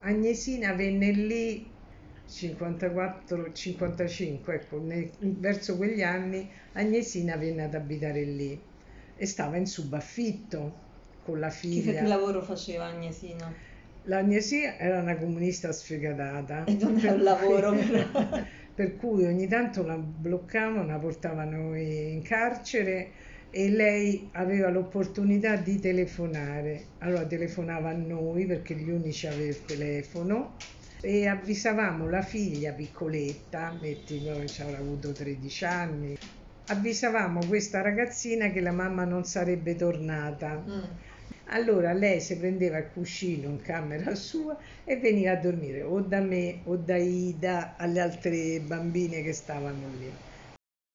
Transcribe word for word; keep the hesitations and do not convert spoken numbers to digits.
Agnesina venne lì cinquantaquattro cinquantacinque, ecco, nei- verso quegli anni Agnesina venne ad abitare lì e stava in subaffitto con la Che, che figlia. lavoro faceva Agnesina? L'Agnesia era una comunista sfegatata, E non è per un cui, lavoro però. per cui ogni tanto la bloccavano, la portavano in carcere e lei aveva l'opportunità di telefonare. Allora telefonava a noi perché gli unici aveva il telefono e avvisavamo la figlia piccoletta, metti noi ci avrà avuto tredici anni, avvisavamo questa ragazzina che la mamma non sarebbe tornata. Mm. Allora lei si prendeva il cuscino in camera sua e veniva a dormire o da me o da Ida alle altre bambine che stavano lì.